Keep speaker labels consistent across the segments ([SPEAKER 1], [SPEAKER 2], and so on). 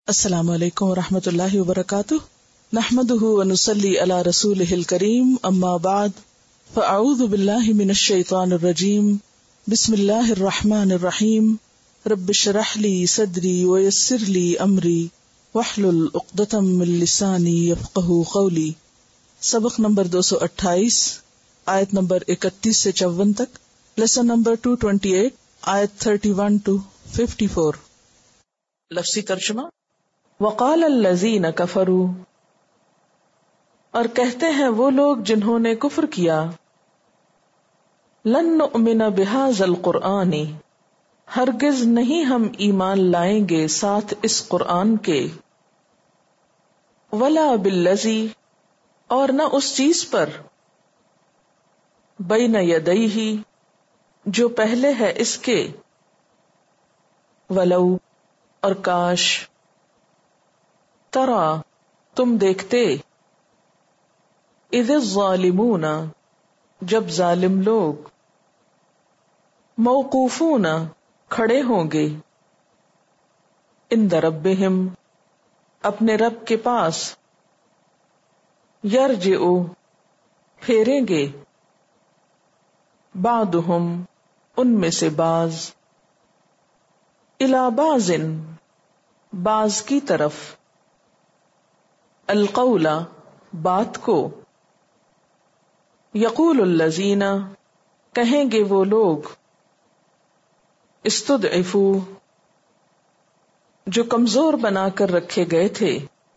[SPEAKER 1] السلام علیکم ورحمۃ اللہ وبرکاتہ، نحمده ونصلی علی رسولہ الکریم، اما بعد فاعوذ باللہ من الشیطان الرجیم، بسم اللہ الرحمن الرحیم، رب اشرح لی صدری ویسر لی امری واحلل عقدۃ من لسانی یفقہوا قولی۔ سبق نمبر 228، آیت نمبر 31 سے 54 تک، لیسن نمبر 228، آیت 31 to 54۔ لفظی ترجمہ۔ وقال الذین کفروا، اور کہتے ہیں وہ لوگ جنہوں نے کفر کیا، لن نؤمن بہذا القرآن، ہرگز نہیں ہم ایمان لائیں گے ساتھ اس قرآن کے، ولا بالذی، اور نہ اس چیز پر، بین یدیہ، جو پہلے ہے اس کے، ولو، اور کاش، ترا، تم دیکھتے، اذ الظالمون، جب ظالم لوگ، موقوفون، کھڑے ہوں گے، عند ربہم، اپنے رب کے پاس، یرجع، پھیریں گے، بعضہم، ان میں سے بعض، الی بعض، بعض کی طرف، القول، بات کو، یقول الذین، کہیں گے وہ لوگ، استضعفوا، جو کمزور بنا کر رکھے گئے تھے،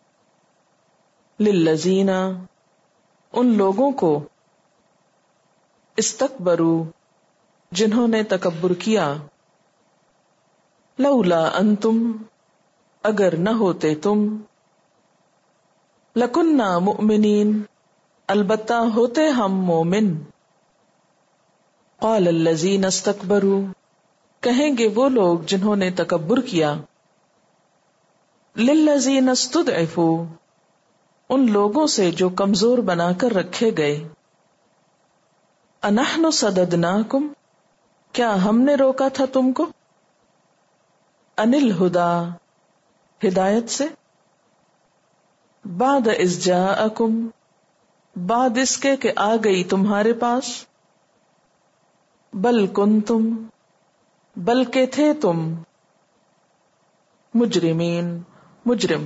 [SPEAKER 1] للذین، ان لوگوں کو، استکبروا، جنہوں نے تکبر کیا، لولا انتم، اگر نہ ہوتے تم، لکنہ مؤمنین، البتہ ہوتے ہم مومن، قال الذین استکبروا، کہیں گے وہ لوگ جنہوں نے تکبر کیا، للذین استضعفوا، ان لوگوں سے جو کمزور بنا کر رکھے گئے، انحن صددناکم، کیا ہم نے روکا تھا تم کو، عن الہدی، ہدایت سے، بعد اذ جاءکم، بعد اس کے کہ آ گئی تمہارے پاس، بل کنتم، بلکہ تھے تم، مجرمین، مجرم،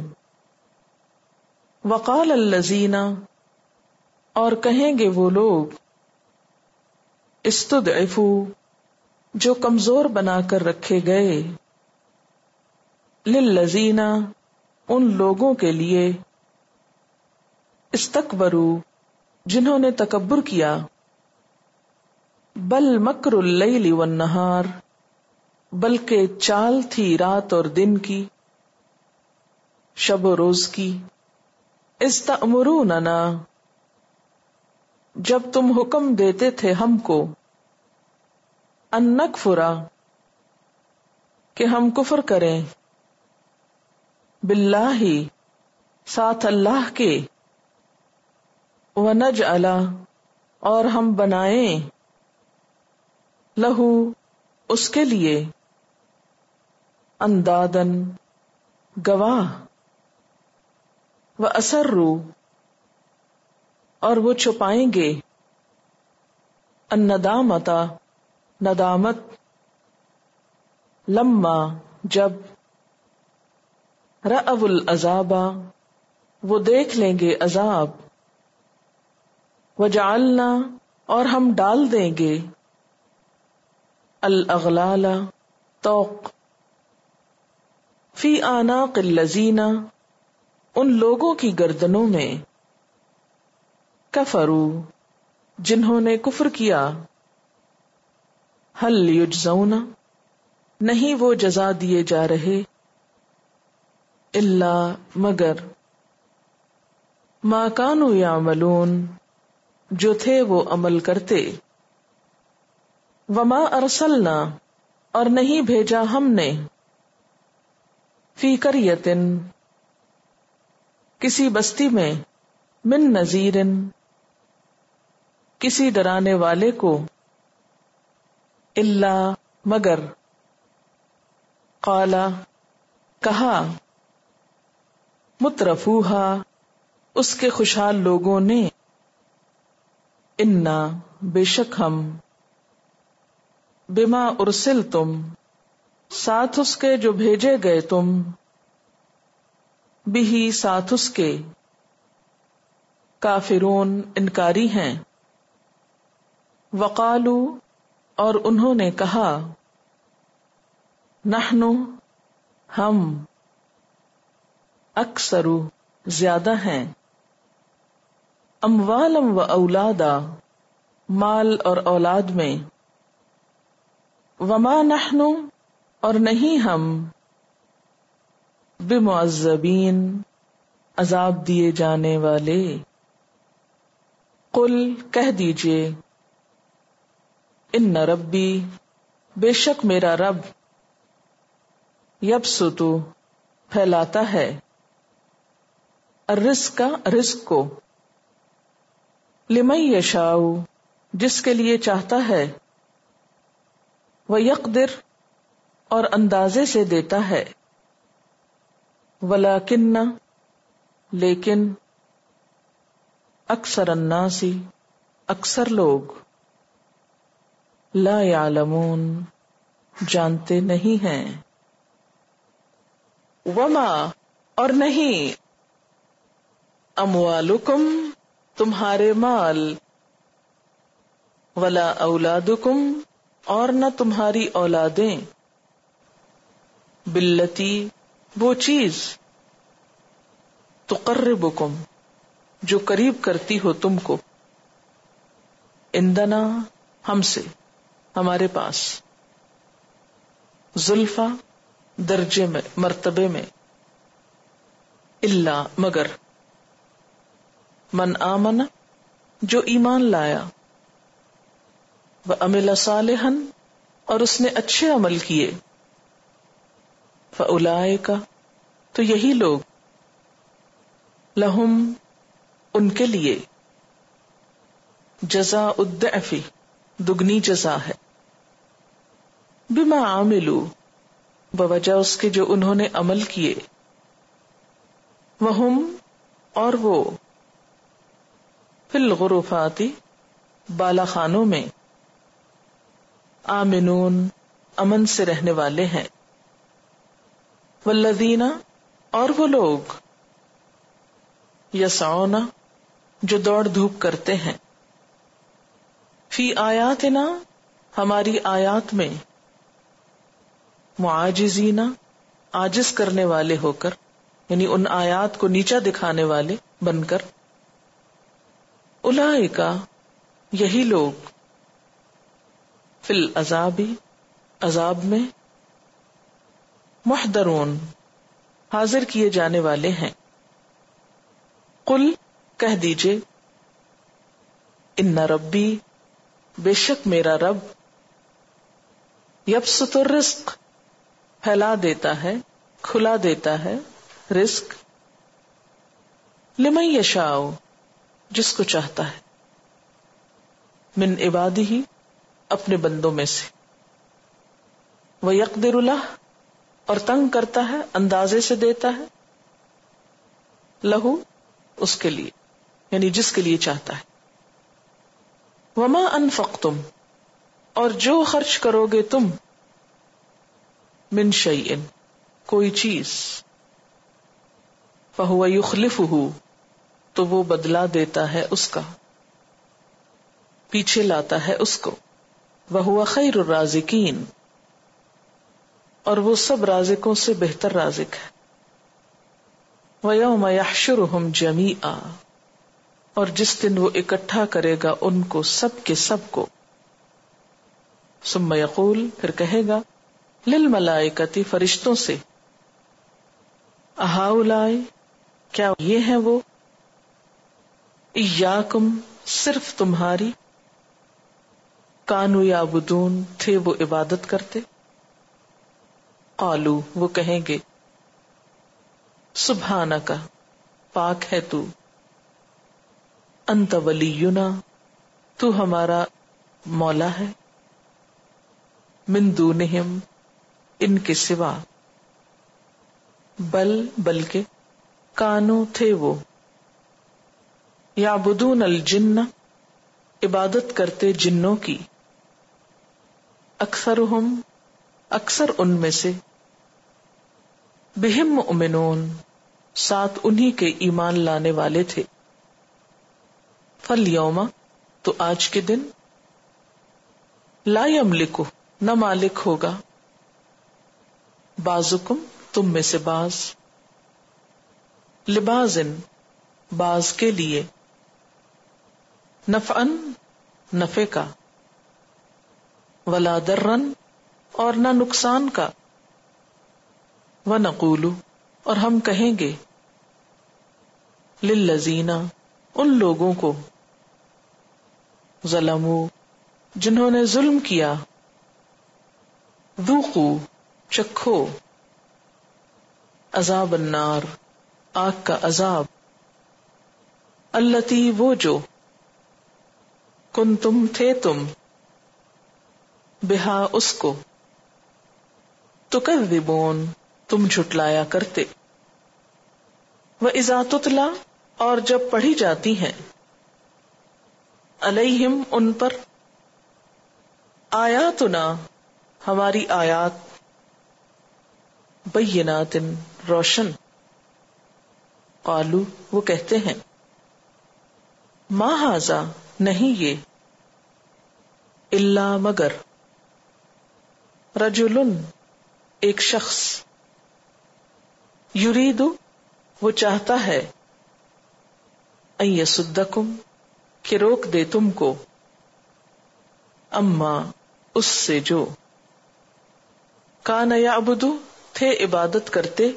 [SPEAKER 1] وقال الذین، اور کہیں گے وہ لوگ، استضعفوا، جو کمزور بنا کر رکھے گئے، للذین، ان لوگوں کے لیے، استکبروا، جنہوں نے تکبر کیا، بل مکر اللیل والنہار، بلکہ چال تھی رات اور دن کی، شب و روز کی، اذ تأمروننا، جب تم حکم دیتے تھے ہم کو، ان نکفر، کہ ہم کفر کریں، باللہ، ساتھ اللہ کے، ونجعل، اور ہم بنائیں، لہو، اس کے لیے، اندادن، گواہ، واسروا، اور وہ چھپائیں گے، الندامۃ، ندامت، لما، جب، رأوا العذاب، وہ دیکھ لیں گے عذاب، وجعلنا، اور ہم ڈال دیں گے، الاغلال، طوق، فی اعناق الذین، ان لوگوں کی گردنوں میں، کفروا، جنہوں نے کفر کیا، هل یجزون، نہیں وہ جزا دیے جا رہے، الا، مگر، ما کانوا یعملون، جو تھے وہ عمل کرتے، وما ارسلنا، اور نہیں بھیجا ہم نے، فی قریۃ، کسی بستی میں، من نذیر، کسی ڈرانے والے کو، الا، مگر، قال، کہا، مترفوہا اس کے خوشحال لوگوں نے، انا بے شک ہم، بما ارسلتم ساتھ اس کے جو بھیجے گئے تم، بھی ساتھ اس کے، کافرون انکاری ہیں، وقالو اور انہوں نے کہا، نحنو ہم، اکثرو زیادہ ہیں، اموالم و اولادا مال اور اولاد میں، وما نحنو اور نہیں ہم، بمعذبین عذاب دیے جانے والے، قل کہہ دیجئے، ان ربی بے شک میرا رب، یبسطو پھیلاتا ہے، الرزق رزق کو، لمن یشاء جس کے لیے چاہتا ہے، ویقدر اور اندازے سے دیتا ہے، ولیکن لیکن، اکثر الناس اکثر لوگ، لا یعلمون جانتے نہیں ہیں، وما اور نہیں، اموالکم تمہارے مال، ولا اولادکم اور نہ تمہاری اولادیں، باللتی وہ چیز، تقربکم جو قریب کرتی ہو تم کو، عندنا ہم سے ہمارے پاس، زلفا درجے میں مرتبے میں، الا مگر، من آمن جو ایمان لایا، وعمل صالحا اور اس نے اچھے عمل کیے، فاولئک تو یہی لوگ، لہم ان کے لیے، جزاء الضعف دگنی جزا ہے، بما عملوا بوجہ اس کے جو انہوں نے عمل کیے، وہم اور وہ، فی الغرفات بالا خانوں میں، آمنون امن سے رہنے والے ہیں، والذین اور وہ لوگ، یسعون جو دوڑ دھوپ کرتے ہیں، فی آیاتنا ہماری آیات میں، معاجزین عاجز کرنے والے ہو کر، یعنی ان آیات کو نیچا دکھانے والے بن کر، اولئک یہی لوگ، فی العذاب عذاب میں، محضرون حاضر کیے جانے والے ہیں، قل کہہ دیجئے، ان ربی بے شک میرا رب، یبسط الرزق پھیلا دیتا ہے، کھلا دیتا ہے رزق، لمن یشاء جس کو چاہتا ہے، من عبادہ اپنے بندوں میں سے، ویقدر لہ اور تنگ کرتا ہے، اندازے سے دیتا ہے، لہو اس کے لیے، یعنی جس کے لیے چاہتا ہے، وما انفقتم اور جو خرچ کرو گے تم، من شیء کوئی چیز، فہو یخلفہ تو وہ بدلا دیتا ہے اس کا، پیچھے لاتا ہے اس کو، وہو خیر الرازقین اور وہ سب رازقوں سے بہتر رازق ہے، وَيَوْمَ يَحْشُرُهُمْ جَمِيعًا اور جس دن وہ اکٹھا کرے گا ان کو سب کے سب کو، ثم یقول پھر کہے گا، للملائکۃ فرشتوں سے، اہؤلاء کیا یہ ہیں وہ، ایاکم صرف تمہاری، کانوا یعبدون تھے وہ عبادت کرتے، قالو وہ کہیں گے، سبحانک پاک ہے تو، انت ولینا تو ہمارا مولا ہے، من دونہم ان کے سوا، بل بلکہ، کانو تھے وہ، یعبدون الجن عبادت کرتے جنوں کی، اکثرہم اکثر ان میں سے، بہم مؤمنون ساتھ انہی کے ایمان لانے والے تھے، فالیوم تو آج کے دن، لا یملکو نہ مالک ہوگا، بعضکم تم میں سے بعض، لبعضن بعض کے لیے، نفعن نفع کا، ولا ضرن اور نہ نقصان کا، وَنَقُولُ اور ہم کہیں گے، لِلَّذِينَ ان لوگوں کو، ظلموا جنہوں نے ظلم کیا، ذوقوا چکھو، عذاب النار آگ کا عذاب، التی وہ جو، کنتم تھے تم، بہا اس کو، تکذبون تم جھٹلایا کرتے، وَإِذَا تُتْلَى اور جب پڑھی جاتی ہیں، علیہم ان پر، آیاتنا ہماری آیات، بینات روشن، قالو وہ کہتے ہیں، ما ھذا نہیں یہ، الا مگر، رجل ایک شخص، یرید وہ چاہتا ہے، ان یصدکم کہ روک دے تم کو، اما اس سے جو، کان یعبد تھے عبادت کرتے،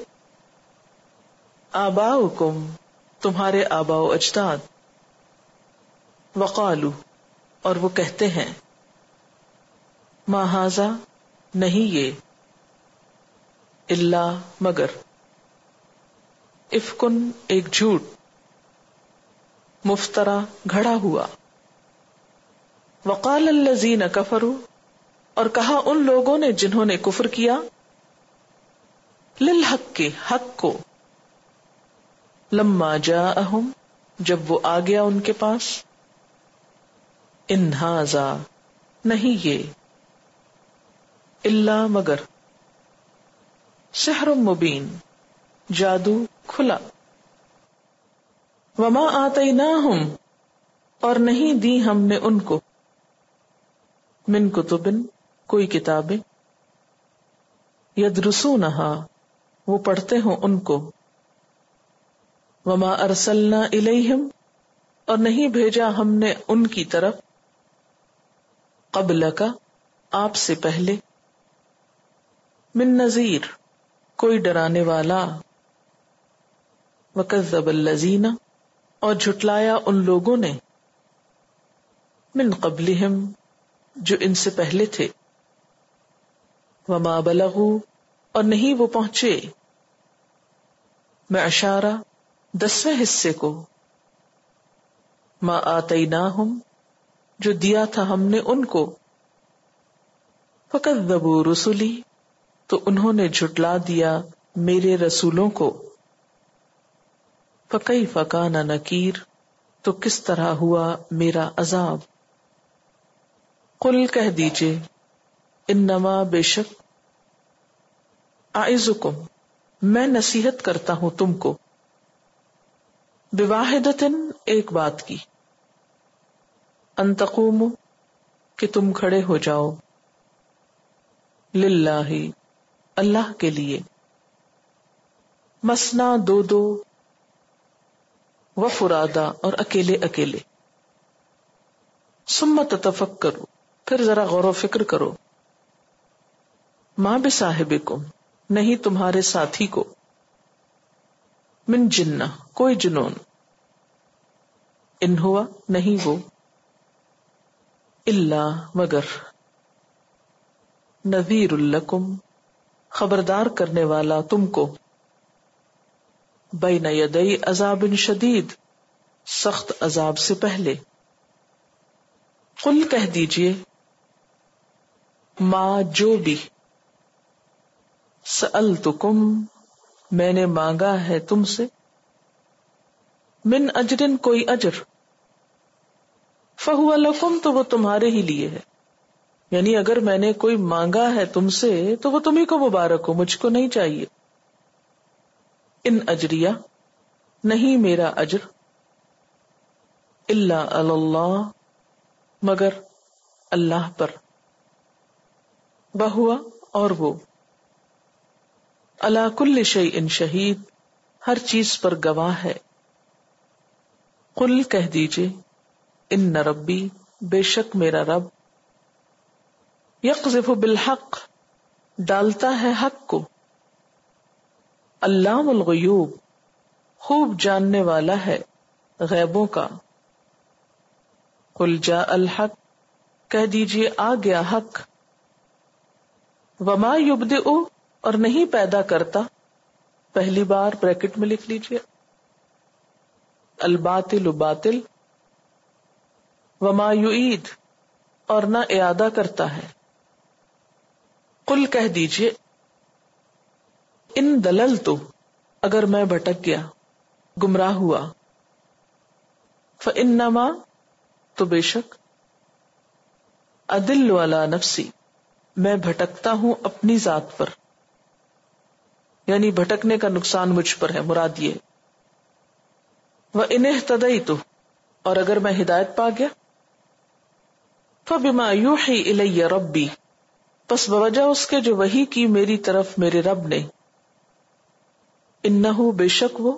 [SPEAKER 1] آباؤکم تمہارے آباء و اجداد، وقالو اور وہ کہتے ہیں، ما ھذا نہیں یہ، الا مگر، افکن ایک جھوٹ، مفترا گھڑا ہوا، وقال الذین کفروا اور کہا ان لوگوں نے جنہوں نے کفر کیا، للحق کے حق کو، لما جاءہم جب وہ آ گیا ان کے پاس، ان ھذا نہیں یہ، الا مگر، سحر مبین جادو کھلا، وما آتیناہم اور نہیں دی ہم نے ان کو، من کتبن کوئی کتابیں، یدرسونہا وہ پڑھتے ہوں ان کو، وما ارسلنا الیہم اور نہیں بھیجا ہم نے ان کی طرف، قبلک آپ سے پہلے، من نذیر کوئی ڈرانے والا، وکذب الذین اور جھٹلایا ان لوگوں نے، من قبلہم جو ان سے پہلے تھے، وما بلغوا اور نہیں وہ پہنچے، معشارہ 10ویں حصے کو، ما آتیناہم جو دیا تھا ہم نے ان کو، فکذبوا رسلی تو انہوں نے جھٹلا دیا میرے رسولوں کو، فکیف کان نکیر تو کس طرح ہوا میرا عذاب، قل کہہ دیجئے، انما بے شک، اعظکم میں نصیحت کرتا ہوں تم کو، بواحدۃ ایک بات کی، ان تقوموا کہ تم کھڑے ہو جاؤ، للہ اللہ کے لیے، مثنا دو دو، وفرادا اور اکیلے اکیلے، ثم تتفکروا پھر ذرا غور و فکر کرو، ما بصاحبکم نہیں تمہارے ساتھی کو، من جنہ کوئی جنون، ان ہوا نہیں وہ، الا مگر، نذیر لکم خبردار کرنے والا تم کو، بین یدی عذاب شدید سخت عذاب سے پہلے، قل کہہ دیجئے، ما جو بھی، سألتکم میں نے مانگا ہے تم سے، من اجرن کوئی اجر، فہو لکم تو وہ تمہارے ہی لیے ہے، یعنی اگر میں نے کوئی مانگا ہے تم سے تو وہ تمہیں کو مبارک ہو، مجھ کو نہیں چاہیے. ان اجریہ نہیں میرا اجر، الا علی اللہ مگر اللہ پر، وہوا اور وہ، علی کل شیء شہید ہر چیز پر گواہ ہے. قل کہہ دیجئے ان ربی بے شک میرا رب، یقذف بالحق ڈالتا ہے حق کو، علام الغیوب خوب جاننے والا ہے غیبوں کا. قل جاء الحق کہہ دیجئے آ گیا حق، وما یبدئ اور نہیں پیدا کرتا، پہلی بار بریکٹ میں لکھ لیجئے، الباطل باطل، وما یعید اور نہ اعادہ کرتا ہے. قل کہہ دیجئے ان دللت اگر میں بھٹک گیا، گمراہ ہوا، فانما تو بے شک، ادل علی نفسی میں بھٹکتا ہوں اپنی ذات پر، یعنی بھٹکنے کا نقصان مجھ پر ہے، مراد یہ. وَإِنِ اهْتَدَيْتُ اور اگر میں ہدایت پا گیا، فَبِمَا يُوحِي إِلَيَّ رَبِّي پس بوجہ اس کے جو وحی کی میری طرف میرے رب نے، انہو بے شک وہ،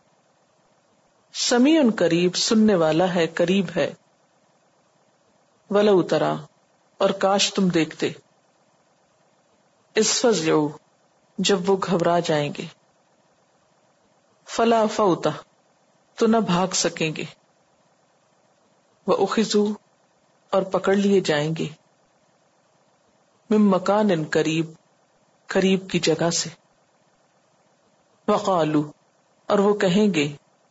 [SPEAKER 1] سمیع قریب سننے والا ہے، قریب ہے. وَلَوْ تَرَى اور کاش تم دیکھتے، اذ فزعوا جب وہ گھبرا جائیں گے، فلا فوت تو نہ بھاگ سکیں گے، وَأُخِذُوا اور پکڑ لیے جائیں گے، من مکان قریب قریب کی جگہ سے. وقالوا اور وہ کہیں گے،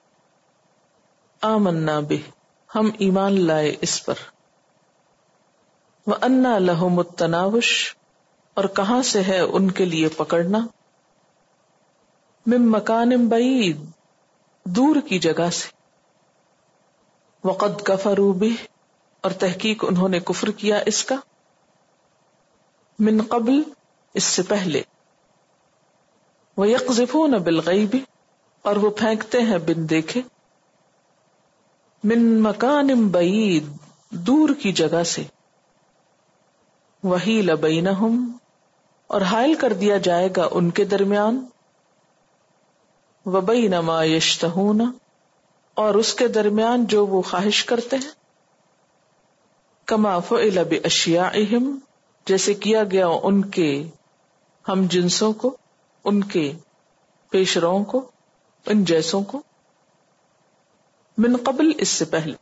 [SPEAKER 1] آمنا بہ ہم ایمان لائے اس پر، وَأَنَّى لَهُمُ التَّنَاوُشُ اور کہاں سے ہے ان کے لیے پکڑنا، من مکان بعید دور کی جگہ سے. وقد کفروا بہ اور تحقیق انہوں نے کفر کیا اس کا، من قبل اس سے پہلے. وَيَقْذِفُونَ بِالْغَيْبِ اور وہ پھینکتے ہیں بن دیکھے، من مکان بعید دور کی جگہ سے. وَحِيلَ بَيْنَهُمْ اور حائل کر دیا جائے گا ان کے درمیان، وَبَيْنَ مَا يَشْتَهُونَ اور اس کے درمیان جو وہ خواہش کرتے ہیں. كَمَا فُعِلَ بِأَشْيَاعِهِمْ جیسے کیا گیا ان کے ہم جنسوں کو، ان کے پیش رووں کو، ان جیسوں کو، من قبل اس سے پہلے.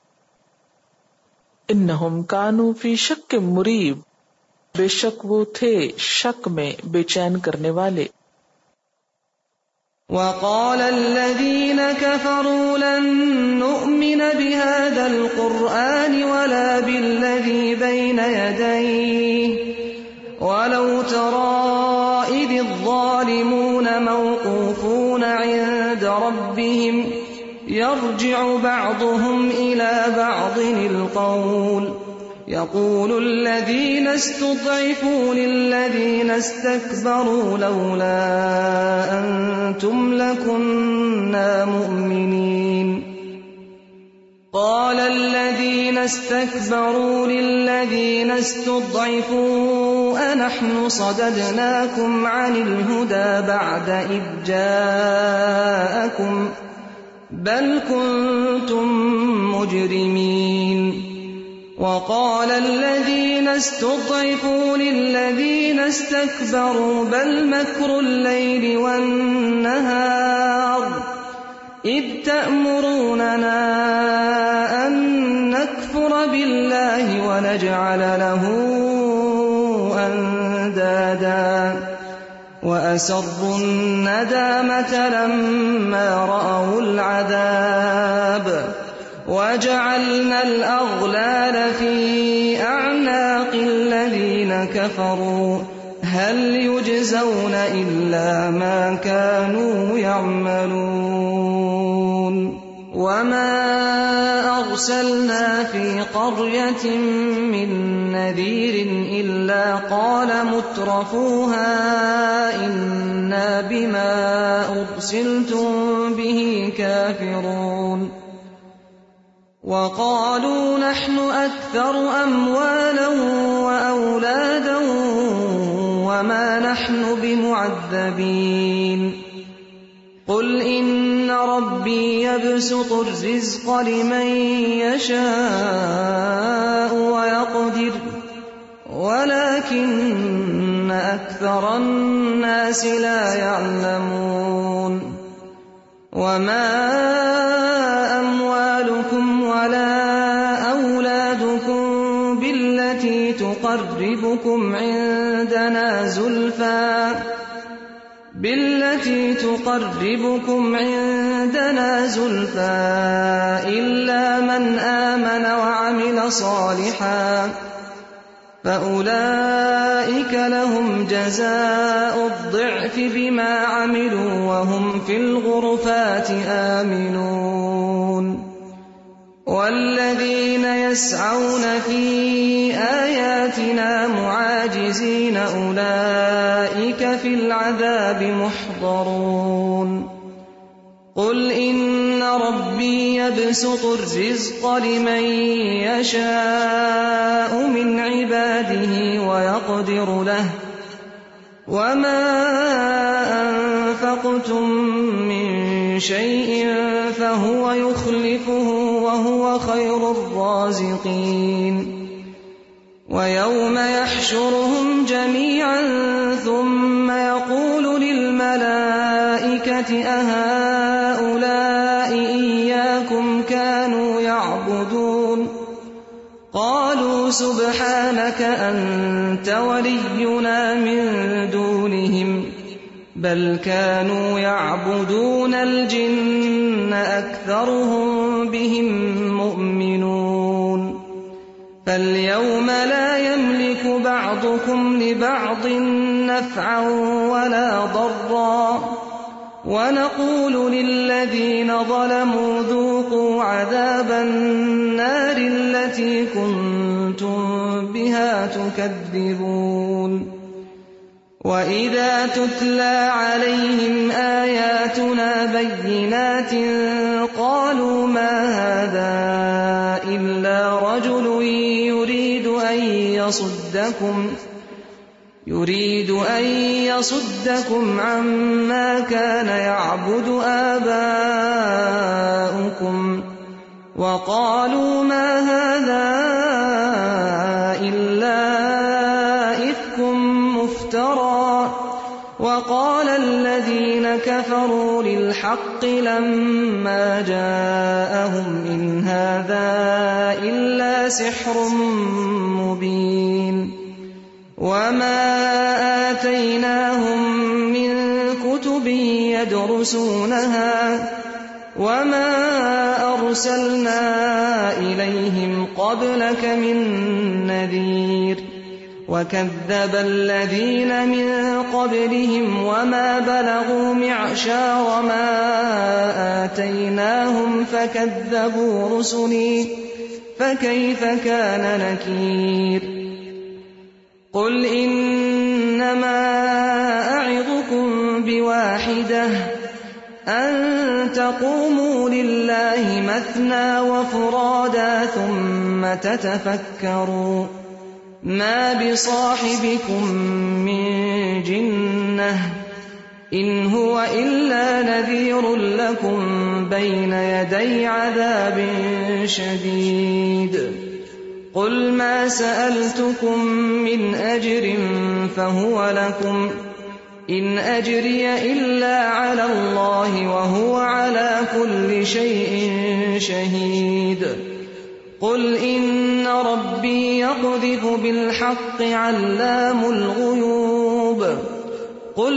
[SPEAKER 1] انہم کانوا فی شک مریب بے شک وہ تھے شک میں بے چین کرنے والے.
[SPEAKER 2] وقال الذين كفروا لن نؤمن بهذا القرآن ولا بالذي بين يديه ولو ترى إذ الظالمون موقوفون عند ربهم يرجع بعضهم إلى بعض القول يقول الذين استضعفوا للذين استكبروا لولا أنتم لكنا مؤمنين قال الذين استكبروا للذين استضعفوا أنحن صددناكم عن الهدى بعد إذ جاءكم بل كنتم مجرمين وقال الذين استضعفوا للذين استكبروا بل مكر الليل والنهار إذ تأمروننا أن نكفر بالله ونجعل له أندادا وأسروا الندامة لما رأوا العذاب وجعلنا الأغلال في أعناق الذين كفروا هل يجزون إلا ما كانوا يعملون وما أرسلنا في قرية من نذير إلا قال مترفوها إنا بما أرسلتم به كافرون وقالوا نحن أكثر أموالا وأولادا وما نحن بمعذبين قل إن ربي يبسط الرزق لمن يشاء ويقدر ولكن أكثر الناس لا يعلمون وما أموالكم ولا أولادكم بالتي تقربكم عندنا زلفى إلا من آمن وعمل صالحا فأولئك لهم جزاء الضعف بما عملوا وهم في الغرفات آمنون والذين يسعون في آياتنا معاجزين أولئك في العذاب محضرون قل إن ربي يبسط الرزق لمن يشاء من عباده ويقدر له وما أنفقتم من شيء فهو يخلفه وهو خير الرازقين ويوم يحشرهم جميعا ثم يقول للملائكة أهؤلاء إياكم كانوا يعبدون قالوا سبحانك أنت ولينا من دونهم بل كانوا يعبدون الجن أكثرهم بهم مؤمنون فاليوم لا يملك بعضكم لبعض نفعا ولا ضرا ونقول للذين ظلموا ذوقوا عذاب النار التي كنتم بها تكذبون وإذا تتلى عليهم آياتنا بينات قالوا ما هذا إلا رجل يريد أن يصدكم عما كان يعبد آباؤكم وقالوا ما هذا إلا إفك مفترى وقال الذين كفروا للحق لما جاءهم إن هذا إلا سحر مبين وما آتيناهم من كتب يدرسونها وما أرسلنا إليهم قبلك من نذير وكذب الذين من قبلهم وما بلغوا معشار ما آتيناهم فكذبوا رسلي فكيف كان نكير قل إنما أعظكم بواحدة أن تقوموا لله مثنى وفرادا ثم تتفكروا ما بصاحبكم من جنة إن هو إلا نذير لكم بين يدي عذاب شديد قل ما سألتكم من أجر فهو لكم إن أجري إلا على الله وهو على كل شيء شهيد قل إن ربي يقذف بالحق علام الغيوب قل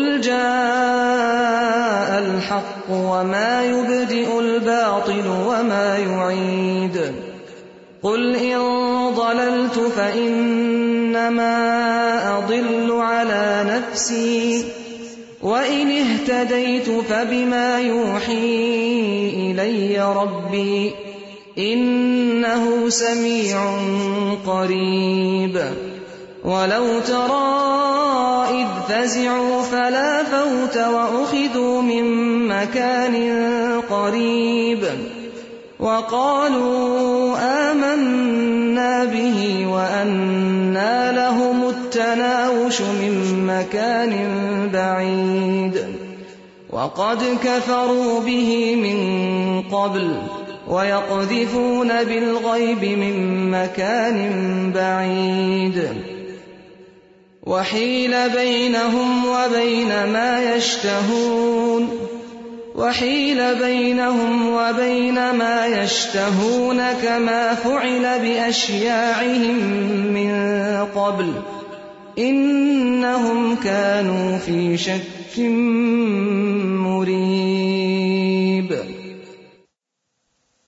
[SPEAKER 2] جاء الحق وما يبدئ الباطل وما يعيد قل إن ضللت فإنما أضل على نفسي وَإِنِ اهْتَدَيْتُ فَبِمَا يُوحِي إِلَيَّ رَبِّي إِنَّهُ سَمِيعٌ قَرِيبٌ وَلَوْ تَرَىٰ إِذْ فَزِعُوا فَلَا فَوْتَ وَأُخِذُوا مِن مَّكَانٍ قَرِيبٍ وَقَالُوا آمَنَّا بِهِ وَأَنَّىٰ لَهُمُ التَّنَاوُشُ مِن مَّكَانٍ بَعِيدٍ وَقَدْ كَفَرُوا بِهِ مِن قَبْلُ وَيَقْذِفُونَ بِالْغَيْبِ مِن مَّكَانٍ بَعِيدٍ وَحِيلَ بَيْنَهُمْ وَبَيْنَ مَا يَشْتَهُونَ كَمَا فُعِلَ بِأَشْيَاعِهِم مِّن قَبْلُ إِنَّهُمْ كَانُوا فِي شَكٍّ مُّرِيبٍ